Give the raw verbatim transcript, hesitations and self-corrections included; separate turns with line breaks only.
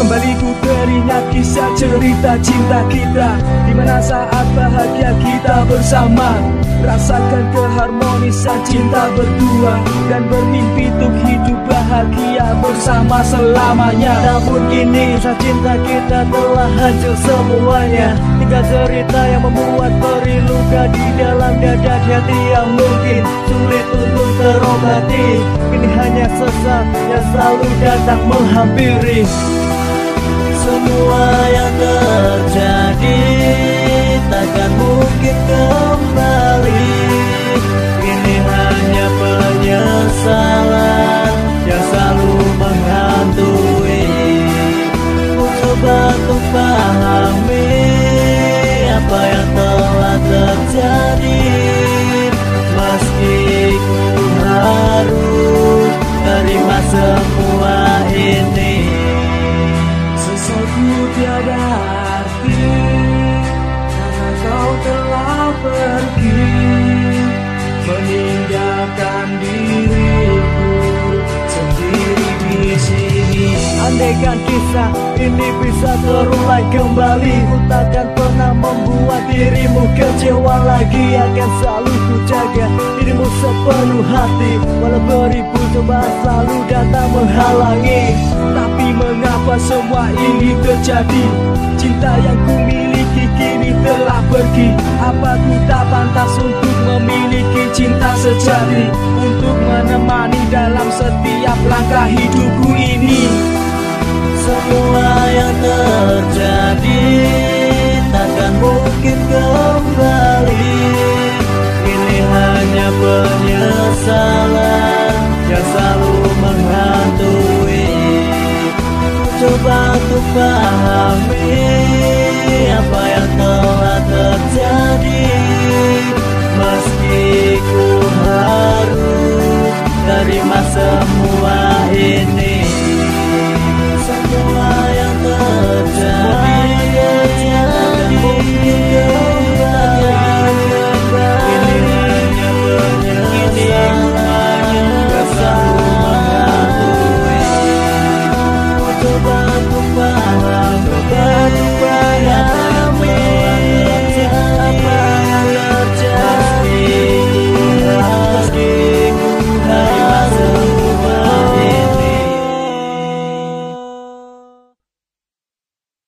Kembali ku teringat kisah cerita cinta kita, dimana saat bahagia kita bersama, rasakan keharmonisan cinta berdua, dan bermimpi untuk hidup bahagia bersama selamanya.
Namun kini kisah cinta kita telah hancur semuanya. Tinggal cerita yang membuat perih luka di dalam dada hati yang mungkin sulit untuk terobati. Kini hanya sesal yang selalu datang menghampiri.
Semua yang terjadi takkan mungkin kembali. Ini hanya penyesalan yang selalu menghantui. Ku coba untuk pahami apa yang telah terjadi, meski ku harus terima semua ini.
Sesalku tiada arti karena kau telah pergi, meninggalkan diriku sendiri di sini.
Andaikan kisah ini bisa terulang kembali, ku takkan pernah membuat dirimu kecewa lagi. Akan selalu ku jaga dirimu sepenuh hati, walau beribu cobaan selalu datang menghalangi.
Tapi mengapa semua ini terjadi? Cinta yang ku miliki kini telah pergi. Apa ku tak pantas untuk memiliki cinta sejati, untuk menemani dalam setiap langkah hidupku ini?
Semua yang terjadi takkan mungkin kembali. Ini hanya penyesalan yang selalu menghantui. Coba untuk pahami apa yang telah terjadi, meski ku harus terima semua ini. Semua yang terjadi